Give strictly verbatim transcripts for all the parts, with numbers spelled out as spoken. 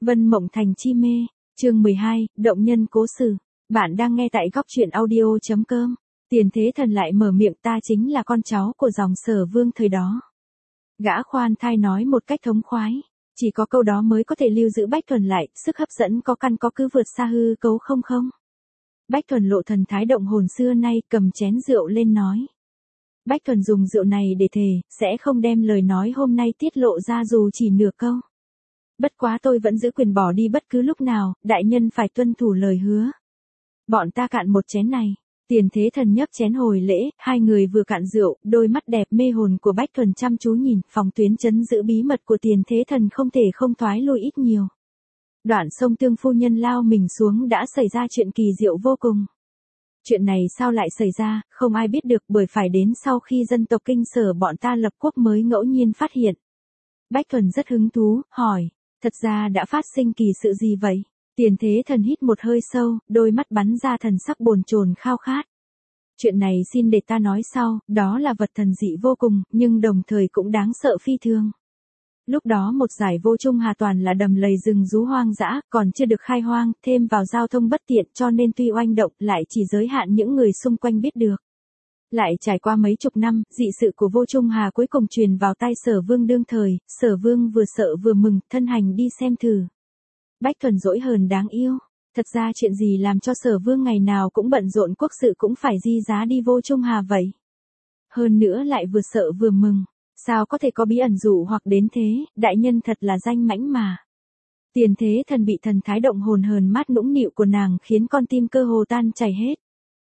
Vân Mộng Thành chi mê, chương mười hai, động nhân cố sự. Bạn đang nghe tại góc truyện audio chấm com. Tiền Thế Thần lại mở miệng, ta chính là con cháu của dòng Sở Vương thời đó. Gã khoan thai nói một cách thống khoái. Chỉ có câu đó mới có thể lưu giữ Bách Thuần lại, sức hấp dẫn có căn có cứ vượt xa hư cấu không không. Bách Thuần lộ thần thái động hồn xưa nay, cầm chén rượu lên nói. Bách Thuần dùng rượu này để thề, sẽ không đem lời nói hôm nay tiết lộ ra dù chỉ nửa câu. Bất quá tôi vẫn giữ quyền bỏ đi bất cứ lúc nào, đại nhân phải tuân thủ lời hứa. Bọn ta cạn một chén này. Tiền Thế Thần nhấp chén hồi lễ, hai người vừa cạn rượu, đôi mắt đẹp mê hồn của Bách Thuần chăm chú nhìn, phòng tuyến trấn giữ bí mật của Tiền Thế Thần không thể không thoái lui ít nhiều. Đoạn sông Tương phu nhân lao mình xuống đã xảy ra chuyện kỳ diệu vô cùng. Chuyện này sao lại xảy ra, không ai biết được, bởi phải đến sau khi dân tộc Kinh Sở bọn ta lập quốc mới ngẫu nhiên phát hiện. Bách Thuần rất hứng thú, hỏi, thật ra đã phát sinh kỳ sự gì vậy? Tiền Thế Thần hít một hơi sâu, đôi mắt bắn ra thần sắc bồn chồn khao khát. Chuyện này xin để ta nói sau, đó là vật thần dị vô cùng, nhưng đồng thời cũng đáng sợ phi thường. Lúc đó một giải Vô Trung Hà toàn là đầm lầy rừng rú hoang dã, còn chưa được khai hoang, thêm vào giao thông bất tiện cho nên tuy oanh động lại chỉ giới hạn những người xung quanh biết được. Lại trải qua mấy chục năm, dị sự của Vô Trung Hà cuối cùng truyền vào tai Sở Vương đương thời, Sở Vương vừa sợ vừa mừng, thân hành đi xem thử. Bách Thuần dỗi hờn đáng yêu, thật ra chuyện gì làm cho Sở Vương ngày nào cũng bận rộn quốc sự cũng phải di giá đi Vô Trung Hà vậy? Hơn nữa lại vừa sợ vừa mừng, sao có thể có bí ẩn dụ hoặc đến thế, đại nhân thật là danh mãnh mà. Tiền Thế Thần bị thần thái động hồn hờn mát nũng nịu của nàng khiến con tim cơ hồ tan chảy hết.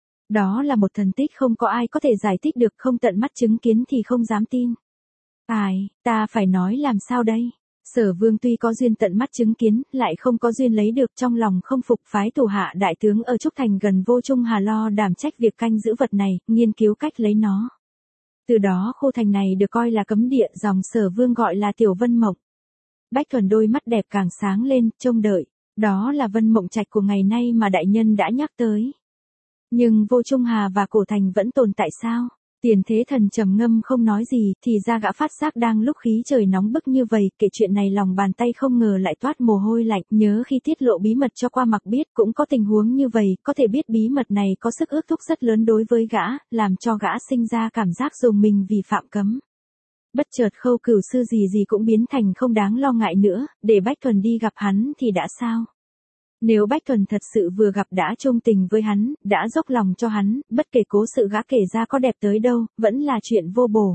Đó là một thần tích không có ai có thể giải thích được, không tận mắt chứng kiến thì không dám tin. Ai, ta phải nói làm sao đây? Sở Vương tuy có duyên tận mắt chứng kiến, lại không có duyên lấy được, trong lòng không phục, phái thủ hạ đại tướng ở Trúc Thành gần Vô Trung Hà lo đảm trách việc canh giữ vật này, nghiên cứu cách lấy nó. Từ đó khu thành này được coi là cấm địa, dòng Sở Vương gọi là Tiểu Vân Mộng. Bách Thuần đôi mắt đẹp càng sáng lên, trông đợi, đó là Vân Mộng Trạch của ngày nay mà đại nhân đã nhắc tới. Nhưng Vô Trung Hà và cổ thành vẫn tồn tại sao? Tiền Thế Thần trầm ngâm không nói gì, thì ra gã phát giác đang lúc khí trời nóng bức như vậy, kể chuyện này lòng bàn tay không ngờ lại toát mồ hôi lạnh, nhớ khi tiết lộ bí mật cho Qua Mặc biết cũng có tình huống như vậy, có thể biết bí mật này có sức ước thúc rất lớn đối với gã, làm cho gã sinh ra cảm giác dùng mình vì phạm cấm. Bất chợt Khâu Cửu Sư gì gì cũng biến thành không đáng lo ngại nữa, để Bách Thuần đi gặp hắn thì đã sao? Nếu Bách Thuần thật sự vừa gặp đã trung tình với hắn, đã dốc lòng cho hắn, bất kể cố sự gã kể ra có đẹp tới đâu, vẫn là chuyện vô bổ.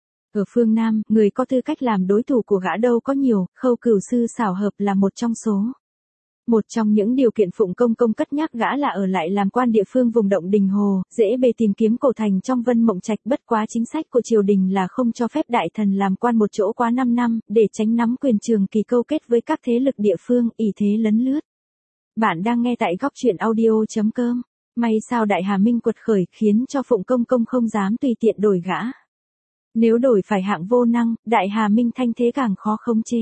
Ở phương Nam, người có tư cách làm đối thủ của gã đâu có nhiều, Khâu Cửu Sư xảo hợp là một trong số. Một trong những điều kiện Phụng Công Công cất nhắc gã là ở lại làm quan địa phương vùng động Đình Hồ, dễ bề tìm kiếm cổ thành trong Vân Mộng Trạch, bất quá chính sách của triều đình là không cho phép đại thần làm quan một chỗ quá năm năm, để tránh nắm quyền trường kỳ câu kết với các thế lực địa phương, ỷ thế lấn lướt. Bạn đang nghe tại góc truyện audio chấm com. May sao Đại Hà Minh quật khởi khiến cho Phụng Công Công không dám tùy tiện đổi gã. Nếu đổi phải hạng vô năng, Đại Hà Minh thanh thế càng khó khống chế.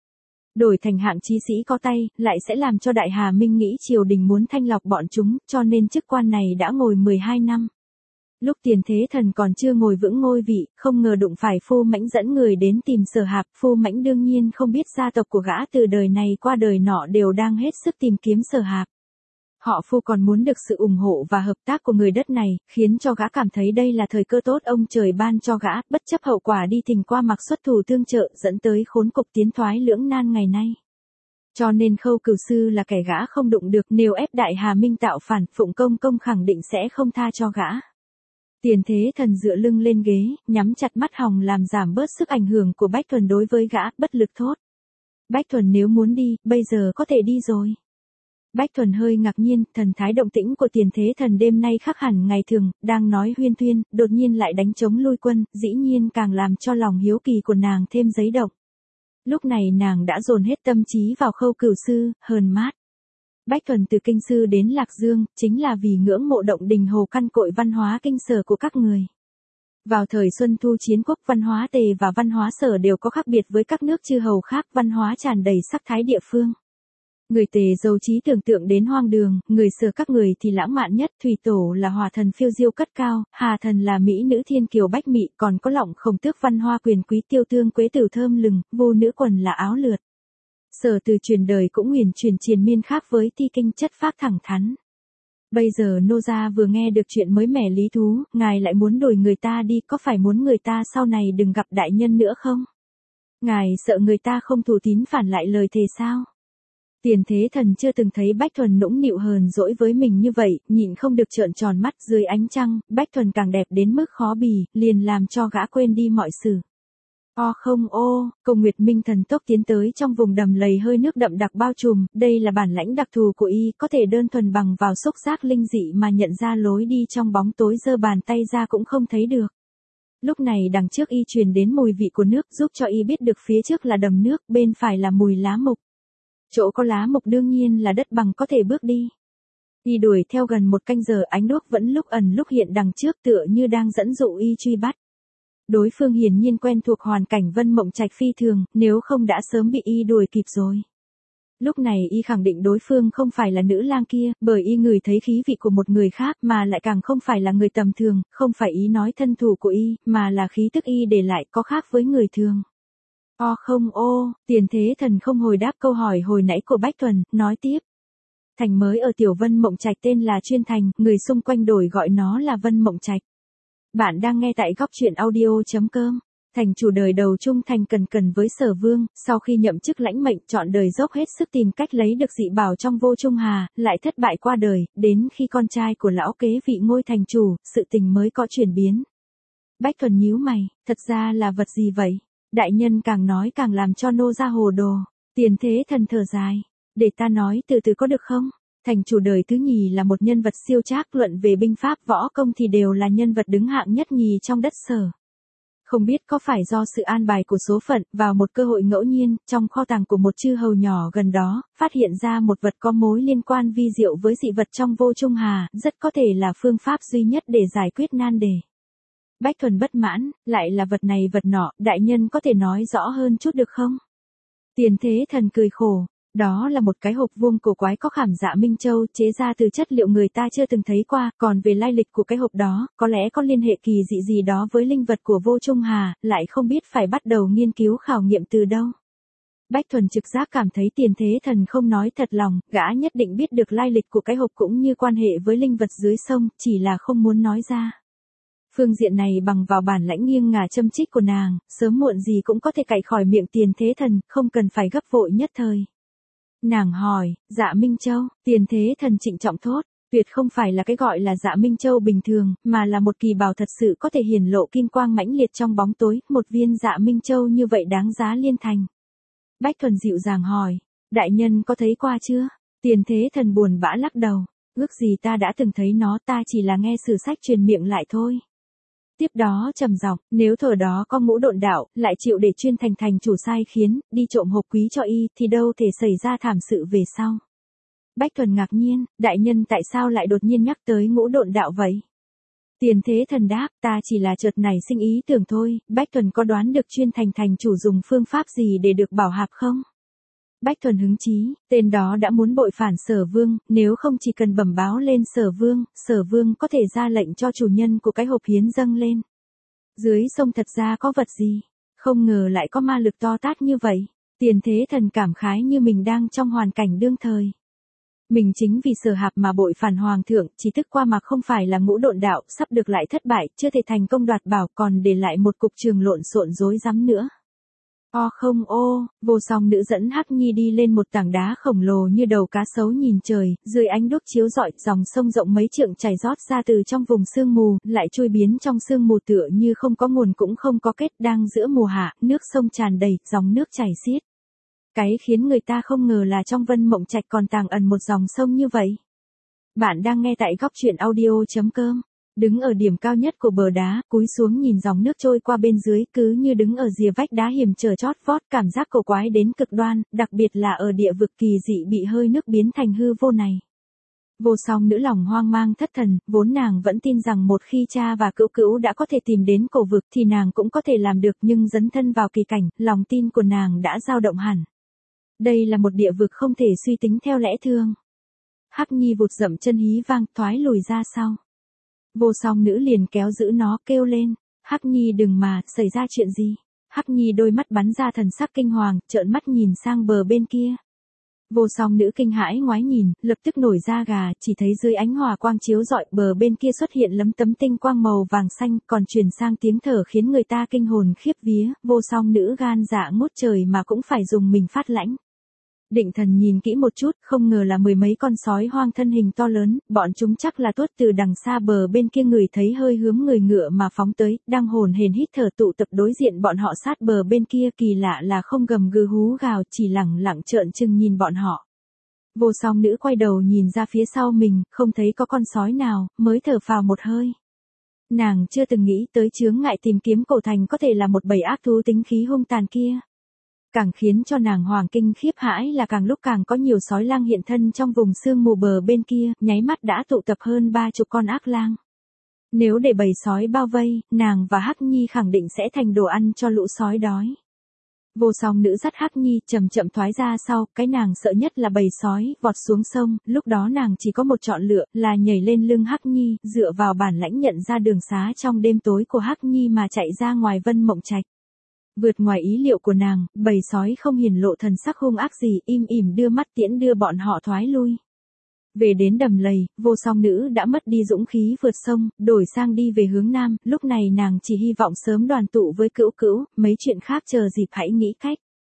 Đổi thành hạng trí sĩ có tay, lại sẽ làm cho Đại Hà Minh nghĩ triều đình muốn thanh lọc bọn chúng, cho nên chức quan này đã ngồi mười hai năm. Lúc Tiền Thế Thần còn chưa ngồi vững ngôi vị, không ngờ đụng phải Phu Mãnh dẫn người đến tìm Sở Hạp. Phu Mãnh đương nhiên không biết gia tộc của gã từ đời này qua đời nọ đều đang hết sức tìm kiếm Sở Hạp. Họ Phu còn muốn được sự ủng hộ và hợp tác của người đất này, khiến cho gã cảm thấy đây là thời cơ tốt ông trời ban cho gã, bất chấp hậu quả đi thỉnh Qua Mặc xuất thủ tương trợ, dẫn tới khốn cục tiến thoái lưỡng nan ngày nay. Cho nên Khâu Cửu Sư là kẻ gã không đụng được, nếu ép Đại Hà Minh tạo phản, Phụng Công Công khẳng định sẽ không tha cho gã. Tiền Thế Thần dựa lưng lên ghế, nhắm chặt mắt hòng làm giảm bớt sức ảnh hưởng của Bách Thuần đối với gã, bất lực thốt. Bách Thuần nếu muốn đi, bây giờ có thể đi rồi. Bách Thuần hơi ngạc nhiên, thần thái động tĩnh của Tiền Thế Thần đêm nay khác hẳn ngày thường, đang nói huyên thuyên, đột nhiên lại đánh trống lui quân, dĩ nhiên càng làm cho lòng hiếu kỳ của nàng thêm dấy động. Lúc này nàng đã dồn hết tâm trí vào Khâu Cửu Sư, hờn mát. Bách Thuần từ Kinh Sư đến Lạc Dương, chính là vì ngưỡng mộ động Đình Hồ căn cội văn hóa kinh Sở của các người. Vào thời Xuân Thu Chiến Quốc, văn hóa Tề và văn hóa Sở đều có khác biệt với các nước chư hầu khác, văn hóa tràn đầy sắc thái địa phương. Người Tề giàu trí tưởng tượng đến hoang đường, người Sở các người thì lãng mạn nhất, Thủy Tổ là hòa thần phiêu diêu cất cao, Hà Thần là mỹ nữ thiên kiều bách mị, còn có Lọng Khổng Tước văn hoa quyền quý tiêu tương quế tử thơm lừng, Vô Nữ Quần là áo lượt. Sở Từ truyền đời cũng nguyền truyền triền miên khác với thi kinh chất phác thẳng thắn. Bây giờ nô gia vừa nghe được chuyện mới mẻ lý thú, ngài lại muốn đuổi người ta đi, có phải muốn người ta sau này đừng gặp đại nhân nữa không? Ngài sợ người ta không thủ tín phản lại lời thề sao? Tiền Thế Thần chưa từng thấy Bách Thuần nũng nịu hờn dỗi với mình như vậy, nhịn không được trợn tròn mắt. Dưới ánh trăng, Bách Thuần càng đẹp đến mức khó bì, liền làm cho gã quên đi mọi sự. O không ô, Cầu Nguyệt Minh thần tốc tiến tới trong vùng đầm lầy hơi nước đậm đặc bao trùm, đây là bản lãnh đặc thù của y, có thể đơn thuần bằng vào xúc giác linh dị mà nhận ra lối đi trong bóng tối, giơ bàn tay ra cũng không thấy được. Lúc này đằng trước y truyền đến mùi vị của nước, giúp cho y biết được phía trước là đầm nước, bên phải là mùi lá mục. Chỗ có lá mục đương nhiên là đất bằng có thể bước đi. Y đuổi theo gần một canh giờ, ánh đuốc vẫn lúc ẩn lúc hiện đằng trước, tựa như đang dẫn dụ y truy bắt. Đối phương hiển nhiên quen thuộc hoàn cảnh Vân Mộng Trạch phi thường, nếu không đã sớm bị y đuổi kịp rồi. Lúc này y khẳng định đối phương không phải là nữ lang kia, bởi y ngửi thấy khí vị của một người khác, mà lại càng không phải là người tầm thường, không phải ý nói thân thủ của y, mà là khí tức y để lại có khác với người thường. O không ô, Tiền Thế Thần không hồi đáp câu hỏi hồi nãy của Bách Thuần, nói tiếp. Thành mới ở tiểu Vân Mộng Trạch tên là Chuyên Thành, người xung quanh đổi gọi nó là Vân Mộng Trạch. Bạn đang nghe tại góc truyện audio.com. Thành chủ đời đầu trung thành cần cần với Sở Vương, sau khi nhậm chức lãnh mệnh chọn đời dốc hết sức tìm cách lấy được dị bảo trong Vô Trung Hà, lại thất bại qua đời, đến khi con trai của lão kế vị ngôi thành chủ, sự tình mới có chuyển biến. Bách Thuần nhíu mày, thật ra là vật gì vậy? Đại nhân càng nói càng làm cho nô gia hồ đồ. Tiền Thế Thần thở dài, để ta nói từ từ có được không? Thành chủ đời thứ nhì là một nhân vật siêu trác, luận về binh pháp võ công thì đều là nhân vật đứng hạng nhất nhì trong đất Sở. Không biết có phải do sự an bài của số phận, vào một cơ hội ngẫu nhiên, trong kho tàng của một chư hầu nhỏ gần đó, phát hiện ra một vật có mối liên quan vi diệu với dị vật trong Vô Trung Hà, rất có thể là phương pháp duy nhất để giải quyết nan đề. Bách Thuần bất mãn, lại là vật này vật nọ, đại nhân có thể nói rõ hơn chút được không? Tiền Thế Thần cười khổ, đó là một cái hộp vuông cổ quái có khảm dạ Minh Châu, chế ra từ chất liệu người ta chưa từng thấy qua, còn về lai lịch của cái hộp đó, có lẽ có liên hệ kỳ dị gì đó với linh vật của Vô Trung Hà, lại không biết phải bắt đầu nghiên cứu khảo nghiệm từ đâu. Bách Thuần trực giác cảm thấy Tiền Thế Thần không nói thật lòng, gã nhất định biết được lai lịch của cái hộp cũng như quan hệ với linh vật dưới sông, chỉ là không muốn nói ra. Phương diện này bằng vào bản lãnh nghiêng ngả châm chích của nàng, sớm muộn gì cũng có thể cạy khỏi miệng Tiền Thế Thần, không cần phải gấp vội nhất thời. Nàng hỏi, dạ Minh Châu, Tiền Thế Thần trịnh trọng thốt, tuyệt không phải là cái gọi là dạ Minh Châu bình thường, mà là một kỳ bảo thật sự có thể hiển lộ kim quang mãnh liệt trong bóng tối, một viên dạ Minh Châu như vậy đáng giá liên thành. Bách Thuần dịu dàng hỏi, đại nhân có thấy qua chưa? Tiền Thế Thần buồn bã lắc đầu, ước gì ta đã từng thấy nó, ta chỉ là nghe sử sách truyền miệng lại thôi. Tiếp đó trầm giọng, nếu thời đó có Ngũ Độn đạo, lại chịu để Chuyên Thành thành chủ sai khiến, đi trộm hộp quý cho y, thì đâu thể xảy ra thảm sự về sau. Bách Thuần ngạc nhiên, đại nhân tại sao lại đột nhiên nhắc tới Ngũ Độn đạo vậy? Tiền Thế Thần đáp, ta chỉ là chợt nảy sinh ý tưởng thôi. Bách Thuần có đoán được Chuyên Thành thành chủ dùng phương pháp gì để được bảo hạp không? Bách Thuần hứng chí, tên đó đã muốn bội phản Sở Vương, nếu không chỉ cần bẩm báo lên Sở Vương, Sở Vương có thể ra lệnh cho chủ nhân của cái hộp hiến dâng lên. Dưới sông thật ra có vật gì? Không ngờ lại có ma lực to tát như vậy. Tiền Thế Thần cảm khái như mình đang trong hoàn cảnh đương thời. Mình chính vì Sở Hạp mà bội phản hoàng thượng, chỉ tức qua mà không phải là Ngũ Độn đạo, sắp được lại thất bại, chưa thể thành công đoạt bảo, còn để lại một cục trường lộn xộn rối rắm nữa. O không ô, Vô Song nữ dẫn Hắc Nhi đi lên một tảng đá khổng lồ như đầu cá sấu nhìn trời, dưới ánh đuốc chiếu rọi, dòng sông rộng mấy trượng chảy rót ra từ trong vùng sương mù, lại trôi biến trong sương mù tựa như không có nguồn cũng không có kết, đang giữa mùa hạ, nước sông tràn đầy, dòng nước chảy xiết. Cái khiến người ta không ngờ là trong Vân Mộng Trạch còn tàng ẩn một dòng sông như vậy. Bạn đang nghe tại góc truyện audio.com. Đứng ở điểm cao nhất của bờ đá, cúi xuống nhìn dòng nước trôi qua bên dưới, cứ như đứng ở rìa vách đá hiểm trở chót vót, cảm giác cổ quái đến cực đoan, đặc biệt là ở địa vực kỳ dị bị hơi nước biến thành hư vô này. Vô Song nữ lòng hoang mang thất thần, vốn nàng vẫn tin rằng một khi cha và cữu cữu đã có thể tìm đến cổ vực thì nàng cũng có thể làm được, nhưng dấn thân vào kỳ cảnh, lòng tin của nàng đã dao động hẳn. Đây là một địa vực không thể suy tính theo lẽ thường. Hắc Nhi vụt dậm chân hí vang, thoái lùi ra sau. Vô Song nữ liền kéo giữ nó, kêu lên, Hắc Nhi đừng mà, xảy ra chuyện gì? Hắc Nhi đôi mắt bắn ra thần sắc kinh hoàng, trợn mắt nhìn sang bờ bên kia. Vô Song Nữ kinh hãi ngoái nhìn, lập tức nổi da gà, chỉ thấy dưới ánh hòa quang chiếu rọi bờ bên kia xuất hiện lấm tấm tinh quang màu vàng xanh, còn truyền sang tiếng thở khiến người ta kinh hồn khiếp vía. Vô Song Nữ gan dạ ngút trời mà cũng phải dùng mình phát lãnh. Định Thần nhìn kỹ một chút, không ngờ là mười mấy con sói hoang thân hình to lớn, bọn chúng chắc là tuốt từ đằng xa bờ bên kia người thấy hơi hướng người ngựa mà phóng tới, đang hồn hển hít thở tụ tập đối diện bọn họ sát bờ bên kia, kỳ lạ là không gầm gừ hú gào, chỉ lẳng lặng trợn trừng nhìn bọn họ. Vô Song Nữ quay đầu nhìn ra phía sau mình, không thấy có con sói nào, mới thở phào một hơi. Nàng chưa từng nghĩ tới chướng ngại tìm kiếm cổ thành có thể là một bầy ác thú tính khí hung tàn kia. Càng khiến cho nàng hoàng kinh khiếp hãi là càng lúc càng có nhiều sói lang hiện thân trong vùng sương mù bờ bên kia, nháy mắt đã tụ tập hơn ba chục con ác lang. Nếu để bầy sói bao vây, nàng và Hắc Nhi khẳng định sẽ thành đồ ăn cho lũ sói đói. Vô Song Nữ dắt Hắc Nhi chậm chậm thoái ra sau, cái nàng sợ nhất là bầy sói vọt xuống sông, lúc đó nàng chỉ có một chọn lựa là nhảy lên lưng Hắc Nhi, dựa vào bản lãnh nhận ra đường xá trong đêm tối của Hắc Nhi mà chạy ra ngoài Vân Mộng Trạch. Vượt ngoài ý liệu của nàng, bầy sói không hiển lộ thần sắc hung ác gì, im ỉm đưa mắt tiễn đưa bọn họ thoái lui. Về đến đầm lầy, Vô Song Nữ đã mất đi dũng khí vượt sông, đổi sang đi về hướng nam, lúc này nàng chỉ hy vọng sớm đoàn tụ với Cữu Cữu, mấy chuyện khác chờ dịp hãy nghĩ cách.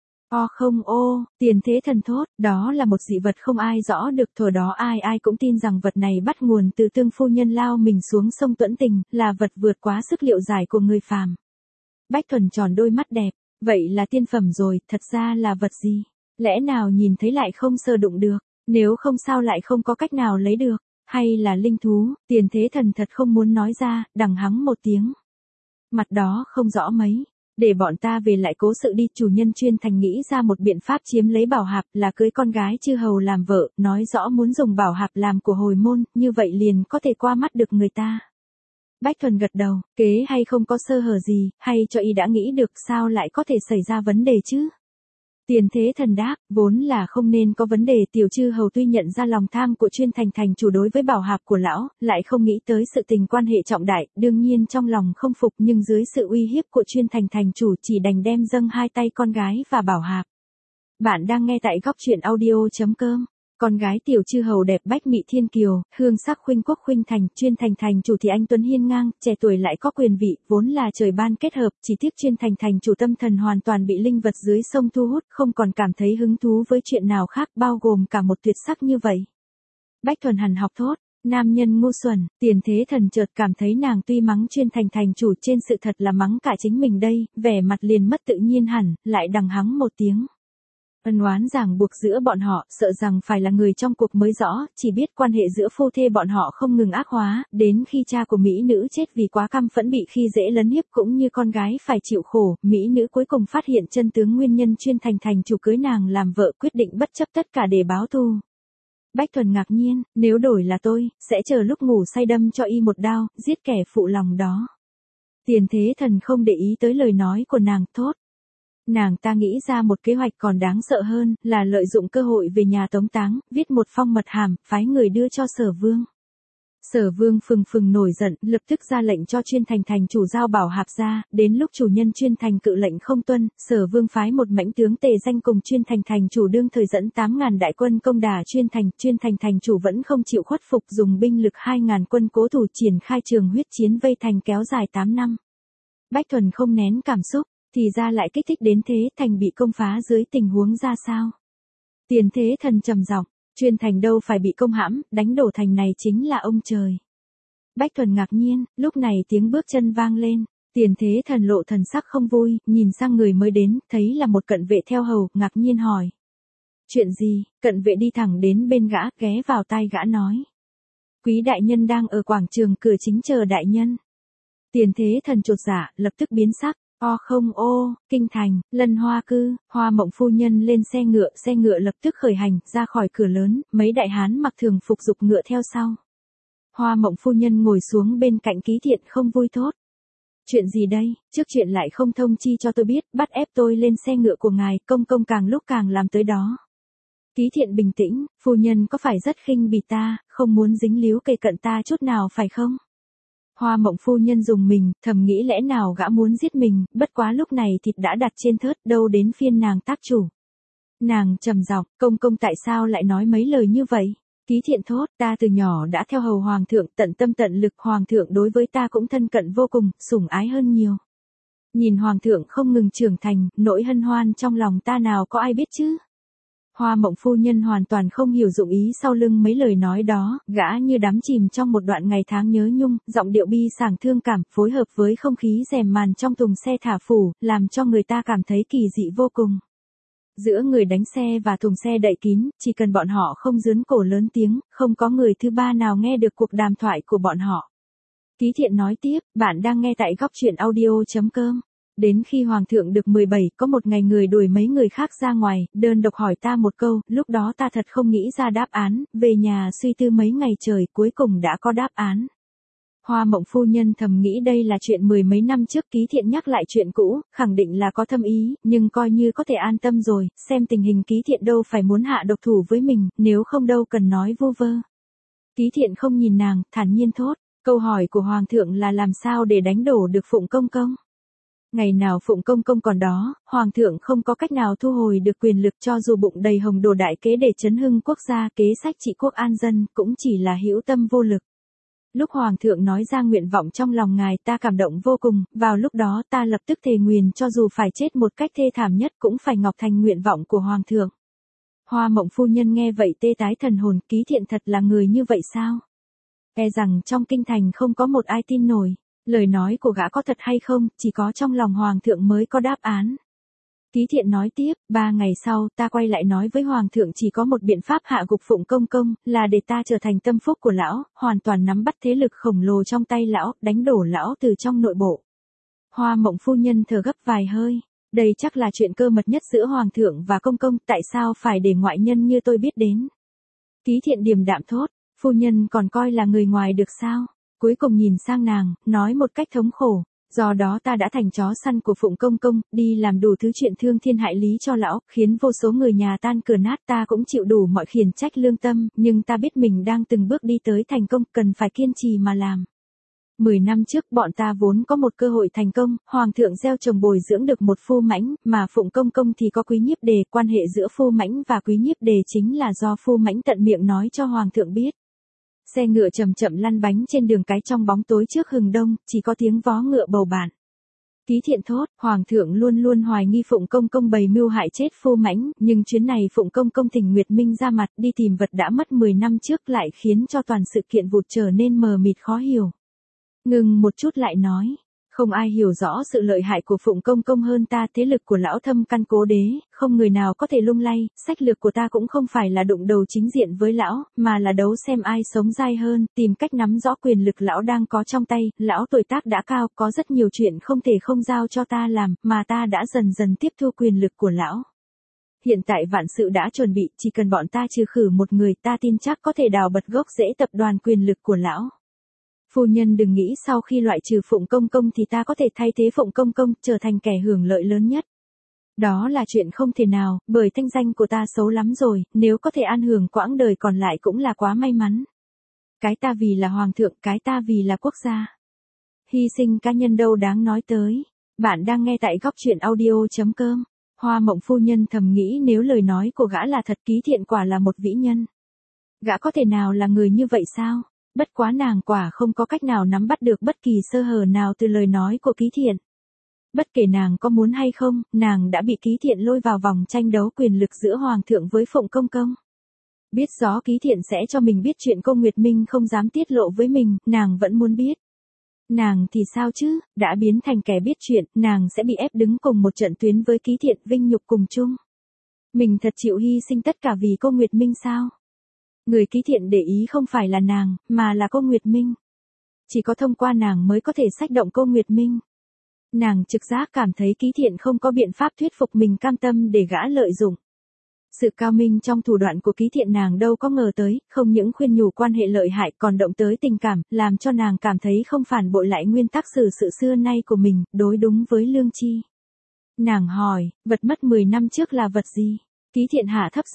O không ô, Tiền Thế Thần thốt, đó là một dị vật không ai rõ được, thuở đó ai ai cũng tin rằng vật này bắt nguồn từ Tương phu nhân lao mình xuống sông Tuẫn Tình, là vật vượt quá sức liệu giải của người phàm. Bách Thuần tròn đôi mắt đẹp, vậy là tiên phẩm rồi, thật ra là vật gì? Lẽ nào nhìn thấy lại không sờ đụng được, nếu không sao lại không có cách nào lấy được, hay là linh thú? Tiền Thế Thần thật không muốn nói ra, đằng hắng một tiếng. Mặt đó không rõ mấy, để bọn ta về lại cố sự đi. Chủ nhân Chuyên Thành nghĩ ra một biện pháp chiếm lấy Bảo Hạp là cưới con gái chư hầu làm vợ, nói rõ muốn dùng Bảo Hạp làm của hồi môn, như vậy liền có thể qua mắt được người ta. Bách Thuần gật đầu, kế hay không có sơ hở gì, hay cho y đã nghĩ được, sao lại có thể xảy ra vấn đề chứ? Tiền Thế Thần đáp, vốn là không nên có vấn đề. Tiểu chư hầu tuy nhận ra lòng tham của Chuyên Thành thành chủ đối với Bảo Hạp của lão, lại không nghĩ tới sự tình quan hệ trọng đại, đương nhiên trong lòng không phục, nhưng dưới sự uy hiếp của Chuyên Thành thành chủ chỉ đành đem dâng hai tay con gái và Bảo Hạp. Bạn đang nghe tại góc truyện audio chấm com. Con gái tiểu chư hầu đẹp bách mị thiên kiều, hương sắc khuynh quốc khuynh thành, Chuyên Thành thành chủ thì anh tuấn hiên ngang, trẻ tuổi lại có quyền vị, vốn là trời ban kết hợp, chỉ tiếc Chuyên Thành thành chủ tâm thần hoàn toàn bị linh vật dưới sông thu hút, không còn cảm thấy hứng thú với chuyện nào khác, bao gồm cả một tuyệt sắc như vậy. Bách Thuần hằn học thốt, nam nhân ngu xuẩn. Tiền Thế Thần chợt cảm thấy nàng tuy mắng Chuyên Thành thành chủ trên sự thật là mắng cả chính mình đây, vẻ mặt liền mất tự nhiên hẳn, lại đằng hắng một tiếng. Ân oán ràng buộc giữa bọn họ, sợ rằng phải là người trong cuộc mới rõ, chỉ biết quan hệ giữa phu thê bọn họ không ngừng ác hóa, đến khi cha của mỹ nữ chết vì quá căm phẫn bị khi dễ lấn hiếp cũng như con gái phải chịu khổ, mỹ nữ cuối cùng phát hiện chân tướng nguyên nhân Chuyên Thành thành chủ cưới nàng làm vợ, quyết định bất chấp tất cả để báo thù. Bách Thuần ngạc nhiên, nếu đổi là tôi, sẽ chờ lúc ngủ say đâm cho y một đao, giết kẻ phụ lòng đó. Tiền Thế Thần không để ý tới lời nói của nàng, thốt. Nàng ta nghĩ ra một kế hoạch còn đáng sợ hơn, là lợi dụng cơ hội về nhà Tống Táng, viết một phong mật hàm, phái người đưa cho Sở Vương. Sở Vương phừng phừng nổi giận, lập tức ra lệnh cho Chuyên Thành thành chủ giao Bảo Hạp ra, đến lúc chủ nhân Chuyên Thành cự lệnh không tuân, Sở Vương phái một mãnh tướng Tề Danh cùng Chuyên Thành thành chủ đương thời dẫn tám ngàn đại quân công đả Chuyên Thành, Chuyên Thành thành chủ vẫn không chịu khuất phục, dùng binh lực hai ngàn quân cố thủ triển khai trường huyết chiến vây thành kéo dài tám năm. Bách Thuần không nén cảm xúc, thì ra lại kích thích đến thế, thành bị công phá dưới tình huống ra sao? Tiền Thế Thần trầm giọng, Chuyên Thành đâu phải bị công hãm, đánh đổ thành này chính là ông trời. Bách Thuần ngạc nhiên, lúc này tiếng bước chân vang lên, Tiền Thế Thần lộ thần sắc không vui, nhìn sang người mới đến, thấy là một cận vệ theo hầu, ngạc nhiên hỏi. Chuyện gì? Cận vệ đi thẳng đến bên gã, ghé vào tai gã nói. Quý đại nhân đang ở quảng trường cửa chính chờ đại nhân. Tiền Thế Thần chột dạ, lập tức biến sắc. O không ô, kinh thành, Lân Hoa cư, Hoa Mộng phu nhân lên xe ngựa, xe ngựa lập tức khởi hành, ra khỏi cửa lớn, mấy đại hán mặc thường phục dục ngựa theo sau. Hoa Mộng phu nhân ngồi xuống bên cạnh Ký Thiện không vui thốt. Chuyện gì đây, trước chuyện lại không thông chi cho tôi biết, bắt ép tôi lên xe ngựa của ngài, công công càng lúc càng làm tới đó. Ký Thiện bình tĩnh, phu nhân có phải rất khinh bỉ ta, không muốn dính líu kề cận ta chút nào phải không? Hoa Mộng phu nhân dùng mình, thầm nghĩ lẽ nào gã muốn giết mình, bất quá lúc này thịt đã đặt trên thớt, đâu đến phiên nàng tác chủ. Nàng trầm giọng, công công tại sao lại nói mấy lời như vậy? Ký Thiện thốt, ta từ nhỏ đã theo hầu hoàng thượng, tận tâm tận lực, hoàng thượng đối với ta cũng thân cận vô cùng, sủng ái hơn nhiều. Nhìn hoàng thượng không ngừng trưởng thành, nỗi hân hoan trong lòng ta nào có ai biết chứ? Hoa Mộng phu nhân hoàn toàn không hiểu dụng ý sau lưng mấy lời nói đó, gã như đắm chìm trong một đoạn ngày tháng nhớ nhung, giọng điệu bi sảng thương cảm, phối hợp với không khí rèm màn trong thùng xe thả phủ, làm cho người ta cảm thấy kỳ dị vô cùng. Giữa người đánh xe và thùng xe đậy kín, chỉ cần bọn họ không giớn cổ lớn tiếng, không có người thứ ba nào nghe được cuộc đàm thoại của bọn họ. Ký Thiện nói tiếp, bạn đang nghe tại góc truyện audio.com. Đến khi hoàng thượng được mười bảy, có một ngày người đuổi mấy người khác ra ngoài, đơn độc hỏi ta một câu, lúc đó ta thật không nghĩ ra đáp án, về nhà suy tư mấy ngày trời, cuối cùng đã có đáp án. Hoa Mộng phu nhân thầm nghĩ đây là chuyện mười mấy năm trước. Ký Thiện nhắc lại chuyện cũ, khẳng định là có thâm ý, nhưng coi như có thể an tâm rồi, xem tình hình Ký Thiện đâu phải muốn hạ độc thủ với mình, nếu không đâu cần nói vu vơ. Ký Thiện không nhìn nàng, thản nhiên thốt, câu hỏi của hoàng thượng là làm sao để đánh đổ được Phụng công công. Ngày nào Phụng công công còn đó, hoàng thượng không có cách nào thu hồi được quyền lực, cho dù bụng đầy hồng đồ đại kế để chấn hưng quốc gia, kế sách trị quốc an dân, cũng chỉ là hữu tâm vô lực. Lúc hoàng thượng nói ra nguyện vọng trong lòng ngài, ta cảm động vô cùng, vào lúc đó ta lập tức thề nguyền cho dù phải chết một cách thê thảm nhất cũng phải ngọc thành nguyện vọng của hoàng thượng. Hoa Mộng phu nhân nghe vậy tê tái thần hồn, Ký Thiện thật là người như vậy sao? E rằng trong kinh thành không có một ai tin nổi. Lời nói của gã có thật hay không, chỉ có trong lòng hoàng thượng mới có đáp án. Ký Thiện nói tiếp, ba ngày sau, ta quay lại nói với hoàng thượng chỉ có một biện pháp hạ gục Phụng công công, là để ta trở thành tâm phúc của lão, hoàn toàn nắm bắt thế lực khổng lồ trong tay lão, đánh đổ lão từ trong nội bộ. Hoa Mộng phu nhân thở gấp vài hơi, đây chắc là chuyện cơ mật nhất giữa hoàng thượng và công công, tại sao phải để ngoại nhân như tôi biết đến? Ký Thiện điềm đạm thốt, phu nhân còn coi là người ngoài được sao? Cuối cùng nhìn sang nàng, nói một cách thống khổ, do đó ta đã thành chó săn của Phụng công công, đi làm đủ thứ chuyện thương thiên hại lý cho lão, khiến vô số người nhà tan cửa nát, ta cũng chịu đủ mọi khiển trách lương tâm, nhưng ta biết mình đang từng bước đi tới thành công, cần phải kiên trì mà làm. Mười năm trước bọn ta vốn có một cơ hội thành công, hoàng thượng gieo trồng bồi dưỡng được một phu mãnh, mà Phụng công công thì có Quý Nhiếp Đề, quan hệ giữa phu mãnh và Quý Nhiếp Đề chính là do phu mãnh tận miệng nói cho hoàng thượng biết. Xe ngựa chậm chậm lăn bánh trên đường cái trong bóng tối trước hừng đông, chỉ có tiếng vó ngựa bầu bạn. Ký Thiện thốt, hoàng thượng luôn luôn hoài nghi Phụng công công bày mưu hại chết phu mãnh, nhưng chuyến này Phụng công công thỉnh Nguyệt Minh ra mặt đi tìm vật đã mất mười năm trước lại khiến cho toàn sự kiện vụt trở nên mờ mịt khó hiểu. Ngừng một chút lại nói, không ai hiểu rõ sự lợi hại của Phụng công công hơn ta, thế lực của lão thâm căn cố đế, không người nào có thể lung lay, sách lược của ta cũng không phải là đụng đầu chính diện với lão, mà là đấu xem ai sống dai hơn, tìm cách nắm rõ quyền lực lão đang có trong tay, lão tuổi tác đã cao, có rất nhiều chuyện không thể không giao cho ta làm, mà ta đã dần dần tiếp thu quyền lực của lão. Hiện tại vạn sự đã chuẩn bị, chỉ cần bọn ta trừ khử một người, ta tin chắc có thể đào bật gốc rễ tập đoàn quyền lực của lão. Phu nhân đừng nghĩ sau khi loại trừ Phụng công công thì ta có thể thay thế Phụng công công, trở thành kẻ hưởng lợi lớn nhất. Đó là chuyện không thể nào, bởi thanh danh của ta xấu lắm rồi, nếu có thể an hưởng quãng đời còn lại cũng là quá may mắn. Cái ta vì là hoàng thượng, cái ta vì là quốc gia. Hy sinh cá nhân đâu đáng nói tới. Bạn đang nghe tại góc truyện audio.com. Hoa Mộng phu nhân thầm nghĩ nếu lời nói của gã là thật, Ký Thiện quả là một vĩ nhân. Gã có thể nào là người như vậy sao? Bất quá nàng quả không có cách nào nắm bắt được bất kỳ sơ hở nào từ lời nói của Ký Thiện. Bất kể nàng có muốn hay không, nàng đã bị Ký Thiện lôi vào vòng tranh đấu quyền lực giữa hoàng thượng với Phụng công công. Biết rõ Ký Thiện sẽ cho mình biết chuyện cô Nguyệt Minh không dám tiết lộ với mình, nàng vẫn muốn biết. Nàng thì sao chứ, đã biến thành kẻ biết chuyện, nàng sẽ bị ép đứng cùng một trận tuyến với Ký Thiện, vinh nhục cùng chung. Mình thật chịu hy sinh tất cả vì cô Nguyệt Minh sao? Người Ký Thiện để ý không phải là nàng, mà là cô Nguyệt Minh. Chỉ có thông qua nàng mới có thể xách động cô Nguyệt Minh. Nàng trực giác cảm thấy Ký Thiện không có biện pháp thuyết phục mình cam tâm để gã lợi dụng. Sự cao minh trong thủ đoạn của Ký Thiện nàng đâu có ngờ tới, không những khuyên nhủ quan hệ lợi hại còn động tới tình cảm, làm cho nàng cảm thấy không phản bội lại nguyên tắc xử sự xưa nay của mình, đối đúng với lương tri. Nàng hỏi, vật mất mười năm trước là vật gì? Ký Thiện hạ thấp giọng,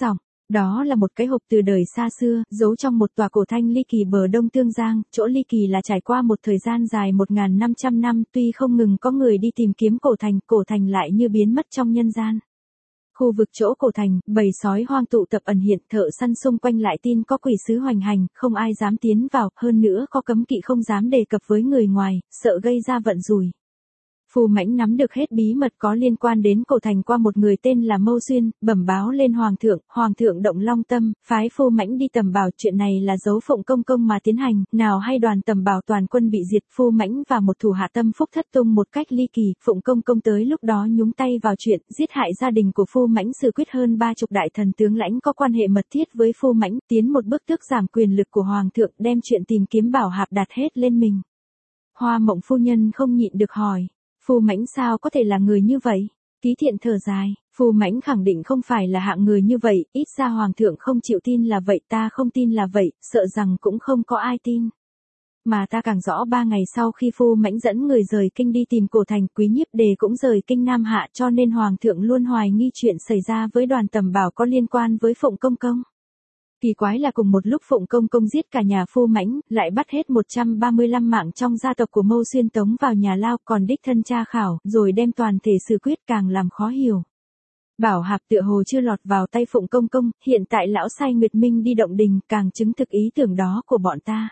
Đó là một cái hộp từ đời xa xưa, giấu trong một tòa cổ thanh ly kỳ bờ đông Tương Giang, chỗ ly kỳ là trải qua một thời gian dài một nghìn năm trăm năm, tuy không ngừng có người đi tìm kiếm cổ thành, cổ thành lại như biến mất trong nhân gian. Khu vực chỗ cổ thành, bầy sói hoang tụ tập ẩn hiện, thợ săn xung quanh lại tin có quỷ sứ hoành hành, không ai dám tiến vào, hơn nữa có cấm kỵ không dám đề cập với người ngoài, sợ gây ra vận rủi. Phu Mãnh nắm được hết bí mật có liên quan đến cổ thành qua một người tên là Mâu Xuyên, bẩm báo lên Hoàng thượng, Hoàng thượng động long tâm, phái Phu Mãnh đi tầm bảo, chuyện này là dấu Phụng Công Công mà tiến hành, nào hay đoàn tầm bảo toàn quân bị diệt. Phu Mãnh và một thủ hạ tâm phúc thất tung một cách ly kỳ, Phụng Công Công tới lúc đó nhúng tay vào chuyện, giết hại gia đình của Phu Mãnh, xử quyết hơn ba chục đại thần tướng lãnh có quan hệ mật thiết với Phu Mãnh, tiến một bước tước giảm quyền lực của Hoàng thượng, đem chuyện tìm kiếm bảo hạp đặt hết lên mình. Hoa Mộng phu nhân không nhịn được hỏi. Phu Mãnh sao có thể là người như vậy? Ký Thiện thở dài, Phu Mãnh khẳng định không phải là hạng người như vậy, ít ra Hoàng thượng không chịu tin là vậy, ta không tin là vậy, sợ rằng cũng không có ai tin. Mà ta càng rõ ba ngày sau khi Phu Mãnh dẫn người rời kinh đi tìm cổ thành, Quý Nhiếp Đề cũng rời kinh Nam Hạ, cho nên Hoàng thượng luôn hoài nghi chuyện xảy ra với đoàn tầm bảo có liên quan với Phụng Công Công. Kỳ quái là cùng một lúc Phụng Công Công giết cả nhà Phu Mãnh, lại bắt hết một trăm ba mươi lăm mạng trong gia tộc của Mâu Xuyên tống vào nhà lao, còn đích thân tra khảo, rồi đem toàn thể xử quyết, càng làm khó hiểu. Bảo hạp tựa hồ chưa lọt vào tay Phụng Công Công, hiện tại lão sai Nguyệt Minh đi động đình, càng chứng thực ý tưởng đó của bọn ta.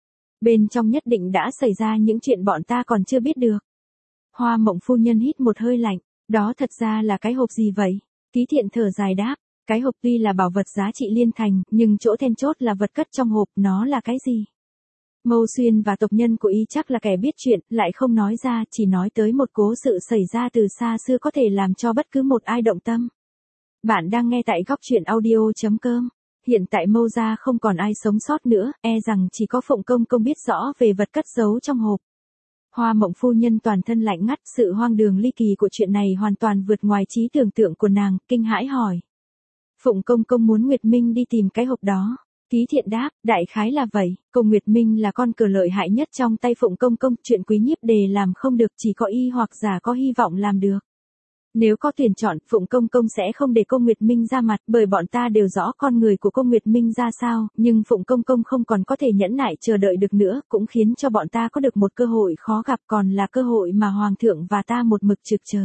Bên trong nhất định đã xảy ra những chuyện bọn ta còn chưa biết được. Hoa Mộng phu nhân hít một hơi lạnh, đó thật ra là cái hộp gì vậy? Ký Thiện thở dài đáp. Cái hộp tuy là bảo vật giá trị liên thành, nhưng chỗ then chốt là vật cất trong hộp, nó là cái gì? Mâu Xuyên và tộc nhân của y chắc là kẻ biết chuyện, lại không nói ra, chỉ nói tới một cố sự xảy ra từ xa xưa có thể làm cho bất cứ một ai động tâm. Bạn đang nghe tại góc truyện audio chấm com. Hiện tại Mâu gia không còn ai sống sót nữa, e rằng chỉ có Phụng Công Công biết rõ về vật cất giấu trong hộp. Hoa Mộng phu nhân toàn thân lạnh ngắt, sự hoang đường ly kỳ của chuyện này hoàn toàn vượt ngoài trí tưởng tượng của nàng, kinh hãi hỏi. Phụng Công Công muốn Nguyệt Minh đi tìm cái hộp đó. Ký Thiện đáp, đại khái là vậy, Công Nguyệt Minh là con cờ lợi hại nhất trong tay Phụng Công Công, chuyện Quý Nhiếp Đề làm không được, chỉ có y hoặc giả có hy vọng làm được. Nếu có tuyển chọn, Phụng Công Công sẽ không để Công Nguyệt Minh ra mặt, bởi bọn ta đều rõ con người của Công Nguyệt Minh ra sao, nhưng Phụng Công Công không còn có thể nhẫn nại chờ đợi được nữa, cũng khiến cho bọn ta có được một cơ hội khó gặp, còn là cơ hội mà Hoàng thượng và ta một mực trực chờ.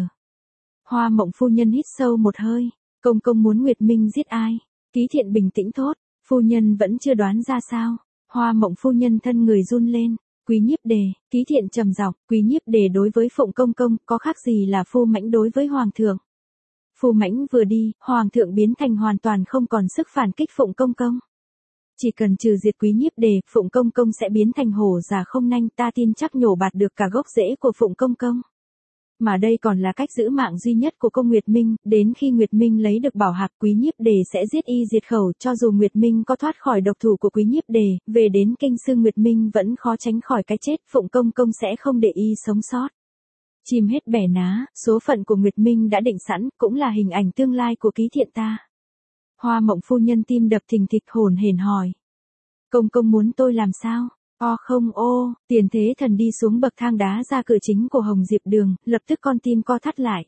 Hoa Mộng phu nhân hít sâu một hơi. Công Công muốn Nguyệt Minh giết ai? Ký Thiện bình tĩnh thốt, phu nhân vẫn chưa đoán ra sao? Hoa Mộng phu nhân thân người run lên. Quý Nhiếp Đề, Ký Thiện trầm giọng, Quý Nhiếp Đề đối với Phụng Công Công có khác gì là Phu Mãnh đối với Hoàng thượng? Phu Mãnh vừa đi, Hoàng thượng biến thành hoàn toàn không còn sức phản kích Phụng Công Công. Chỉ cần trừ diệt Quý Nhiếp Đề, Phụng Công Công sẽ biến thành hổ già không nanh, ta tin chắc nhổ bạt được cả gốc rễ của Phụng Công Công. Mà đây còn là cách giữ mạng duy nhất của Công Nguyệt Minh, đến khi Nguyệt Minh lấy được bảo hạp, Quý Nhiếp Đề sẽ giết y diệt khẩu, cho dù Nguyệt Minh có thoát khỏi độc thủ của Quý Nhiếp Đề, về đến kinh sư Nguyệt Minh vẫn khó tránh khỏi cái chết, Phụng Công Công sẽ không để y sống sót. Chim hết bẻ ná, số phận của Nguyệt Minh đã định sẵn, cũng là hình ảnh tương lai của Ký Thiện ta. Hoa Mộng phu nhân tim đập thình thịch hồn hển hỏi. Công Công muốn tôi làm sao? O không ô, Tiền Thế Thần đi xuống bậc thang đá ra cửa chính của Hồng Diệp Đường, lập tức con tim co thắt lại.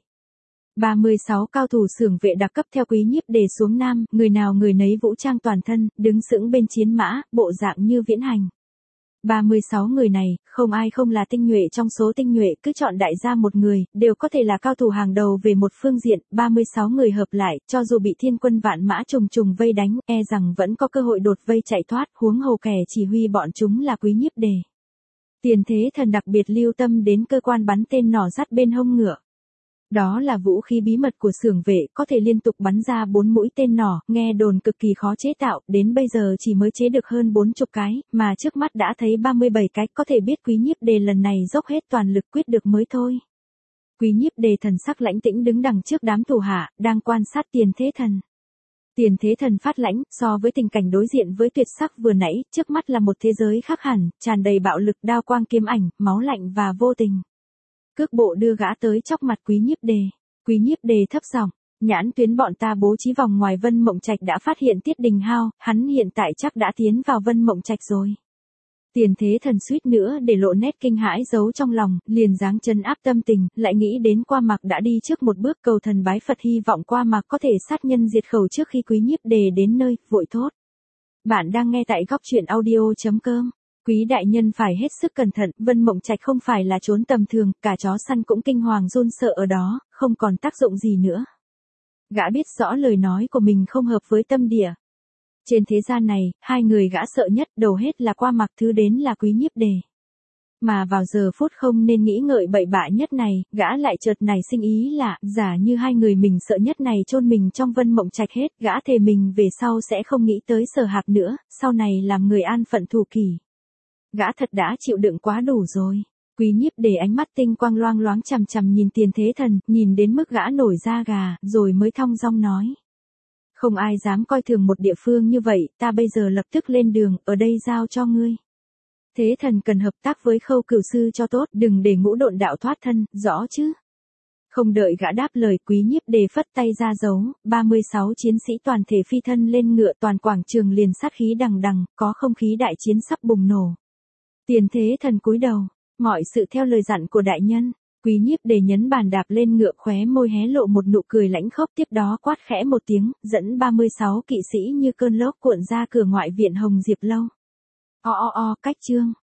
ba mươi sáu cao thủ xưởng vệ đặc cấp theo Quý Nhiếp Đề xuống Nam, người nào người nấy vũ trang toàn thân, đứng sững bên chiến mã, bộ dạng như viễn hành. ba mươi sáu người này, không ai không là tinh nhuệ trong số tinh nhuệ, cứ chọn đại gia một người, đều có thể là cao thủ hàng đầu về một phương diện, ba mươi sáu người hợp lại, cho dù bị thiên quân vạn mã trùng trùng vây đánh, e rằng vẫn có cơ hội đột vây chạy thoát, huống hồ kẻ chỉ huy bọn chúng là Quý Nhiếp Đề. Tiền Thế Thần đặc biệt lưu tâm đến cơ quan bắn tên nỏ dắt bên hông ngựa. Đó là vũ khí bí mật của xưởng vệ, có thể liên tục bắn ra bốn mũi tên nỏ, nghe đồn cực kỳ khó chế tạo, đến bây giờ chỉ mới chế được hơn bốn chục cái, mà trước mắt đã thấy ba mươi bảy cái, có thể biết Quý Nhiếp Đề lần này dốc hết toàn lực quyết được mới thôi. Quý Nhiếp Đề thần sắc lãnh tĩnh đứng đằng trước đám thủ hạ, đang quan sát Tiền Thế Thần. Tiền Thế Thần phát lãnh, so với tình cảnh đối diện với tuyệt sắc vừa nãy, trước mắt là một thế giới khác hẳn, tràn đầy bạo lực, đao quang kiếm ảnh, máu lạnh và vô tình. Cước bộ đưa gã tới chóc mặt Quý Nhiếp Đề. Quý Nhiếp Đề thấp giọng, nhãn tuyến bọn ta bố trí vòng ngoài Vân Mộng Trạch đã phát hiện Tiết Đình Hao, hắn hiện tại chắc đã tiến vào Vân Mộng Trạch rồi. Tiền Thế Thần suýt nữa để lộ nét kinh hãi giấu trong lòng, liền giáng trấn áp tâm tình, lại nghĩ đến Qua Mạc đã đi trước một bước cầu thần bái Phật hy vọng Qua Mạc có thể sát nhân diệt khẩu trước khi Quý Nhiếp Đề đến nơi, vội thốt. Bạn đang nghe tại góc truyện audio.com. Quý đại nhân phải hết sức cẩn thận, Vân Mộng Trạch không phải là trốn tầm thường, cả chó săn cũng kinh hoàng run sợ ở đó, không còn tác dụng gì nữa. Gã biết rõ lời nói của mình không hợp với tâm địa. Trên thế gian này, hai người gã sợ nhất đầu hết là Qua Mạc, thứ đến là Quý Nhiếp Đề. Mà vào giờ phút không nên nghĩ ngợi bậy bạ nhất này, gã lại chợt nảy sinh ý là, giả như hai người mình sợ nhất này chôn mình trong Vân Mộng Trạch hết, gã thề mình về sau sẽ không nghĩ tới Sở Hạc nữa, sau này làm người an phận thủ kỷ. Gã thật đã chịu đựng quá đủ rồi. Quý Nhiếp Đề ánh mắt tinh quang loang loáng chằm chằm nhìn Tiền Thế Thần, nhìn đến mức gã nổi da gà, rồi mới thong dong nói. Không ai dám coi thường một địa phương như vậy, ta bây giờ lập tức lên đường, ở đây giao cho ngươi. Thế Thần cần hợp tác với Khâu Cửu Sư cho tốt, đừng để Ngũ Độn Đạo thoát thân, rõ chứ? Không đợi gã đáp lời, Quý Nhiếp Đề phất tay ra dấu, ba mươi sáu chiến sĩ toàn thể phi thân lên ngựa, toàn quảng trường liền sát khí đằng đằng, có không khí đại chiến sắp bùng nổ. Tiền Thế Thần cúi đầu, mọi sự theo lời dặn của đại nhân. Quý Nhiếp Đề nhấn bàn đạp lên ngựa, khóe môi hé lộ một nụ cười lãnh khốc, tiếp đó quát khẽ một tiếng, dẫn ba mươi sáu kỵ sĩ như cơn lốc cuộn ra cửa ngoại viện Hồng Diệp Lâu. O o o, cách chương.